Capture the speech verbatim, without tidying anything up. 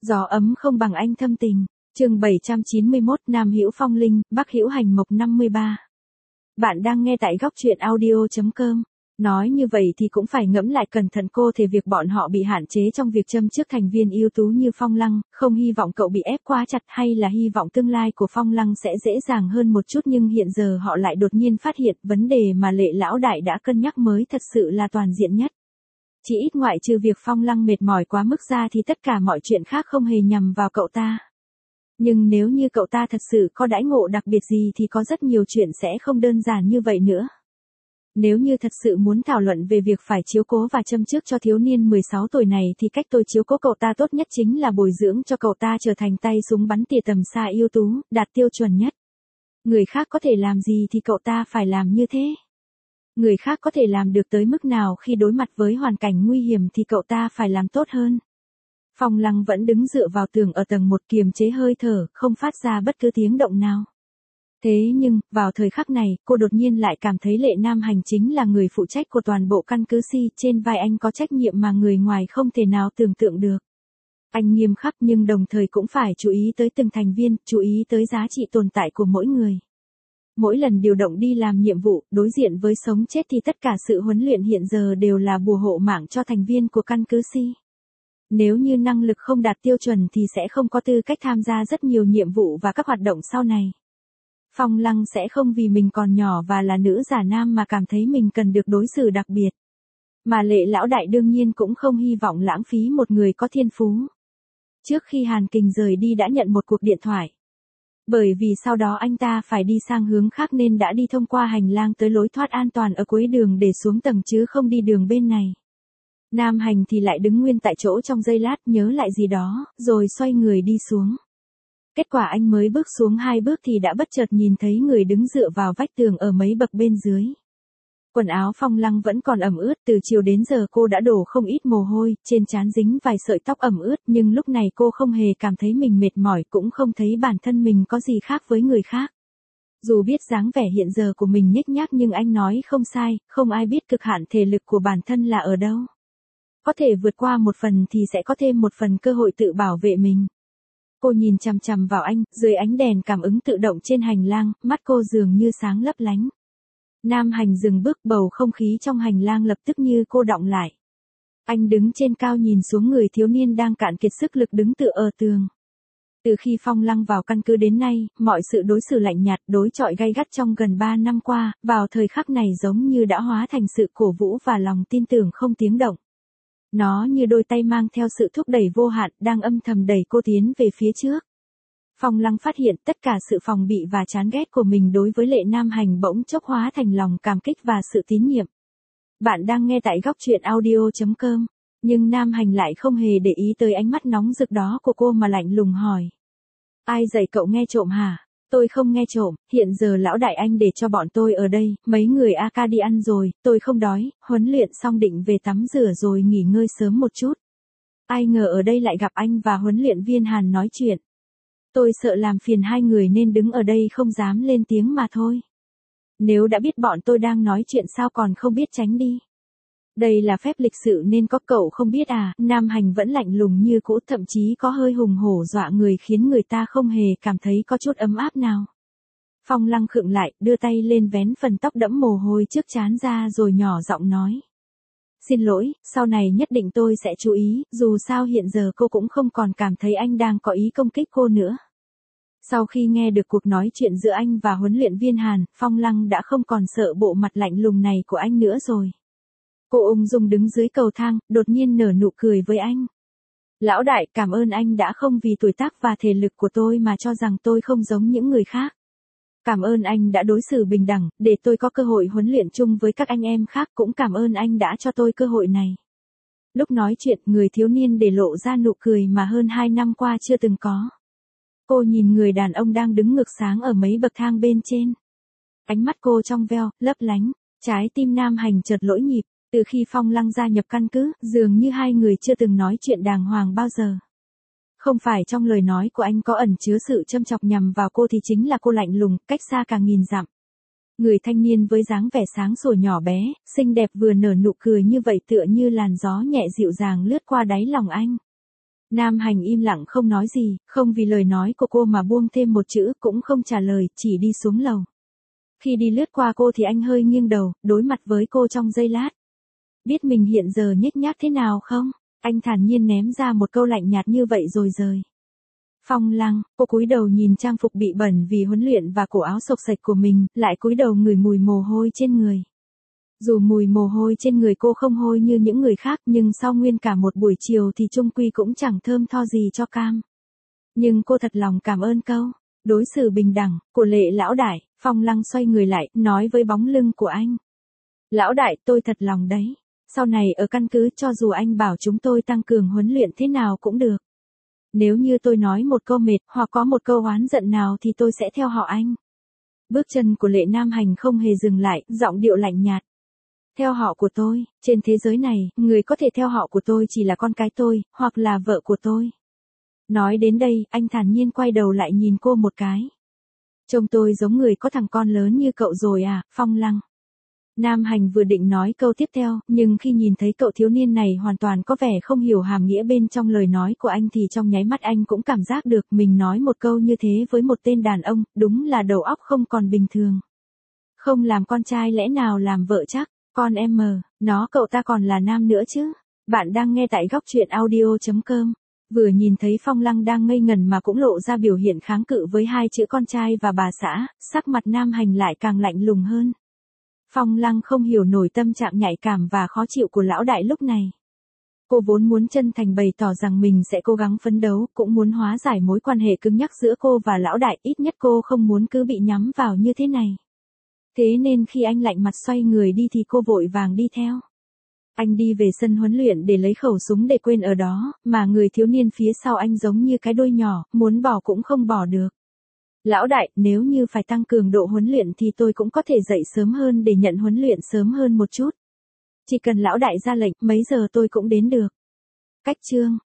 Gió ấm không bằng anh thâm tình. Chương bảy trăm chín mươi mốt, Nam Hữu Phong Linh, Bắc Hữu Hành Mộc năm mươi ba. Bạn đang nghe tại góc truyện audio chấm com. Nói như vậy thì cũng phải ngẫm lại cẩn thận cô thể việc bọn họ bị hạn chế trong việc châm chước thành viên ưu tú như Phong Lăng, không hy vọng cậu bị ép quá chặt hay là hy vọng tương lai của Phong Lăng sẽ dễ dàng hơn một chút, nhưng hiện giờ họ lại đột nhiên phát hiện vấn đề mà Lệ lão đại đã cân nhắc mới thật sự là toàn diện nhất. Chỉ ít ngoại trừ việc Phong Lăng mệt mỏi quá mức ra thì tất cả mọi chuyện khác không hề nhằm vào cậu ta. Nhưng nếu như cậu ta thật sự có đãi ngộ đặc biệt gì thì có rất nhiều chuyện sẽ không đơn giản như vậy nữa. Nếu như thật sự muốn thảo luận về việc phải chiếu cố và châm chước cho thiếu niên mười sáu tuổi này thì cách tôi chiếu cố cậu ta tốt nhất chính là bồi dưỡng cho cậu ta trở thành tay súng bắn tỉa tầm xa ưu tú, đạt tiêu chuẩn nhất. Người khác có thể làm gì thì cậu ta phải làm như thế. Người khác có thể làm được tới mức nào khi đối mặt với hoàn cảnh nguy hiểm thì cậu ta phải làm tốt hơn. Phong Lăng vẫn đứng dựa vào tường ở tầng một kiềm chế hơi thở, không phát ra bất cứ tiếng động nào. Thế nhưng, vào thời khắc này, cô đột nhiên lại cảm thấy Lệ Nam Hành chính là người phụ trách của toàn bộ căn cứ Si, trên vai anh có trách nhiệm mà người ngoài không thể nào tưởng tượng được. Anh nghiêm khắc nhưng đồng thời cũng phải chú ý tới từng thành viên, chú ý tới giá trị tồn tại của mỗi người. Mỗi lần điều động đi làm nhiệm vụ, đối diện với sống chết thì tất cả sự huấn luyện hiện giờ đều là bùa hộ mạng cho thành viên của căn cứ Si. Nếu như năng lực không đạt tiêu chuẩn thì sẽ không có tư cách tham gia rất nhiều nhiệm vụ và các hoạt động sau này. Phong Lăng sẽ không vì mình còn nhỏ và là nữ giả nam mà cảm thấy mình cần được đối xử đặc biệt. Mà Lệ lão đại đương nhiên cũng không hy vọng lãng phí một người có thiên phú. Trước khi Hàn Kình rời đi đã nhận một cuộc điện thoại. Bởi vì sau đó anh ta phải đi sang hướng khác nên đã đi thông qua hành lang tới lối thoát an toàn ở cuối đường để xuống tầng chứ không đi đường bên này. Nam Hành thì lại đứng nguyên tại chỗ trong giây lát nhớ lại gì đó, rồi xoay người đi xuống. Kết quả anh mới bước xuống hai bước thì đã bất chợt nhìn thấy người đứng dựa vào vách tường ở mấy bậc bên dưới. Quần áo Phong Lăng vẫn còn ẩm ướt, từ chiều đến giờ cô đã đổ không ít mồ hôi, trên trán dính vài sợi tóc ẩm ướt, nhưng lúc này cô không hề cảm thấy mình mệt mỏi, cũng không thấy bản thân mình có gì khác với người khác. Dù biết dáng vẻ hiện giờ của mình nhếch nhác nhưng anh nói không sai, không ai biết cực hạn thể lực của bản thân là ở đâu. Có thể vượt qua một phần thì sẽ có thêm một phần cơ hội tự bảo vệ mình. Cô nhìn chằm chằm vào anh, dưới ánh đèn cảm ứng tự động trên hành lang, mắt cô dường như sáng lấp lánh. Nam Hành dừng bước, bầu không khí trong hành lang lập tức như cô đọng lại. Anh đứng trên cao nhìn xuống người thiếu niên đang cạn kiệt sức lực đứng tựa ở tường. Từ khi Phong Lăng vào căn cứ đến nay, mọi sự đối xử lạnh nhạt, đối chọi gay gắt trong gần ba năm qua, vào thời khắc này giống như đã hóa thành sự cổ vũ và lòng tin tưởng không tiếng động. Nó như đôi tay mang theo sự thúc đẩy vô hạn, đang âm thầm đẩy cô tiến về phía trước. Phong Lăng phát hiện tất cả sự phòng bị và chán ghét của mình đối với Lệ Nam Hành bỗng chốc hóa thành lòng cảm kích và sự tín nhiệm. Bạn đang nghe tại góc truyện audio chấm com, nhưng Nam Hành lại không hề để ý tới ánh mắt nóng rực đó của cô mà lạnh lùng hỏi. Ai dạy cậu nghe trộm hả? Tôi không nghe trộm, hiện giờ lão đại anh để cho bọn tôi ở đây, mấy người a ca đi ăn rồi, tôi không đói, huấn luyện xong định về tắm rửa rồi nghỉ ngơi sớm một chút. Ai ngờ ở đây lại gặp anh và huấn luyện viên Hàn nói chuyện. Tôi sợ làm phiền hai người nên đứng ở đây không dám lên tiếng mà thôi. Nếu đã biết bọn tôi đang nói chuyện sao còn không biết tránh đi. Đây là phép lịch sự nên có cậu không biết à? Nam Hành vẫn lạnh lùng như cũ, thậm chí có hơi hùng hổ dọa người khiến người ta không hề cảm thấy có chút ấm áp nào. Phong Lăng khựng lại, đưa tay lên vén phần tóc đẫm mồ hôi trước trán ra rồi nhỏ giọng nói. Xin lỗi, sau này nhất định tôi sẽ chú ý, dù sao hiện giờ cô cũng không còn cảm thấy anh đang có ý công kích cô nữa. Sau khi nghe được cuộc nói chuyện giữa anh và huấn luyện viên Hàn, Phong Lăng đã không còn sợ bộ mặt lạnh lùng này của anh nữa rồi. Cô ung dung đứng dưới cầu thang, đột nhiên nở nụ cười với anh. Lão đại, cảm ơn anh đã không vì tuổi tác và thể lực của tôi mà cho rằng tôi không giống những người khác. Cảm ơn anh đã đối xử bình đẳng, để tôi có cơ hội huấn luyện chung với các anh em khác, cũng cảm ơn anh đã cho tôi cơ hội này. Lúc nói chuyện, người thiếu niên để lộ ra nụ cười mà hơn hai năm qua chưa từng có. Cô nhìn người đàn ông đang đứng ngược sáng ở mấy bậc thang bên trên. Ánh mắt cô trong veo, lấp lánh, trái tim Nam Hành chợt lỗi nhịp. Từ khi Phong Lăng gia nhập căn cứ, dường như hai người chưa từng nói chuyện đàng hoàng bao giờ. Không phải trong lời nói của anh có ẩn chứa sự châm chọc nhằm vào cô thì chính là cô lạnh lùng, cách xa cả nghìn dặm. Người thanh niên với dáng vẻ sáng sủa nhỏ bé, xinh đẹp vừa nở nụ cười như vậy tựa như làn gió nhẹ dịu dàng lướt qua đáy lòng anh. Nam Hành im lặng không nói gì, không vì lời nói của cô mà buông thêm một chữ, cũng không trả lời, chỉ đi xuống lầu. Khi đi lướt qua cô thì anh hơi nghiêng đầu, đối mặt với cô trong giây lát. Biết mình hiện giờ nhếch nhác thế nào không? Anh thản nhiên ném ra một câu lạnh nhạt như vậy rồi rời. Phong Lăng, cô cúi đầu nhìn trang phục bị bẩn vì huấn luyện và cổ áo xộc xệch của mình, lại cúi đầu ngửi mùi mồ hôi trên người. Dù mùi mồ hôi trên người cô không hôi như những người khác, nhưng sau nguyên cả một buổi chiều thì chung quy cũng chẳng thơm tho gì cho cam. Nhưng cô thật lòng cảm ơn câu đối xử bình đẳng của Lệ lão đại. Phong Lăng xoay người lại, nói với bóng lưng của anh. Lão đại, tôi thật lòng đấy. Sau này ở căn cứ, cho dù anh bảo chúng tôi tăng cường huấn luyện thế nào cũng được. Nếu như tôi nói một câu mệt, hoặc có một câu oán giận nào thì tôi sẽ theo họ anh. Bước chân của Lệ Nam Hành không hề dừng lại, giọng điệu lạnh nhạt. Theo họ của tôi, trên thế giới này, người có thể theo họ của tôi chỉ là con cái tôi, hoặc là vợ của tôi. Nói đến đây, anh thản nhiên quay đầu lại nhìn cô một cái. Trông tôi giống người có thằng con lớn như cậu rồi à, Phong Lăng. Nam Hành vừa định nói câu tiếp theo, nhưng khi nhìn thấy cậu thiếu niên này hoàn toàn có vẻ không hiểu hàm nghĩa bên trong lời nói của anh thì trong nháy mắt anh cũng cảm giác được mình nói một câu như thế với một tên đàn ông, đúng là đầu óc không còn bình thường. Không làm con trai lẽ nào làm vợ chắc, con em mờ, nó cậu ta còn là nam nữa chứ. Bạn đang nghe tại góc truyện audio chấm com. Vừa nhìn thấy Phong Lăng đang ngây ngần mà cũng lộ ra biểu hiện kháng cự với hai chữ con trai và bà xã, sắc mặt Nam Hành lại càng lạnh lùng hơn. Phong Lăng không hiểu nổi tâm trạng nhạy cảm và khó chịu của lão đại lúc này. Cô vốn muốn chân thành bày tỏ rằng mình sẽ cố gắng phấn đấu, cũng muốn hóa giải mối quan hệ cứng nhắc giữa cô và lão đại, ít nhất cô không muốn cứ bị nhắm vào như thế này. Thế nên khi anh lạnh mặt xoay người đi thì cô vội vàng đi theo. Anh đi về sân huấn luyện để lấy khẩu súng để quên ở đó, mà người thiếu niên phía sau anh giống như cái đuôi nhỏ, muốn bỏ cũng không bỏ được. Lão đại, nếu như phải tăng cường độ huấn luyện thì tôi cũng có thể dậy sớm hơn để nhận huấn luyện sớm hơn một chút. Chỉ cần lão đại ra lệnh, mấy giờ tôi cũng đến được. Cách chương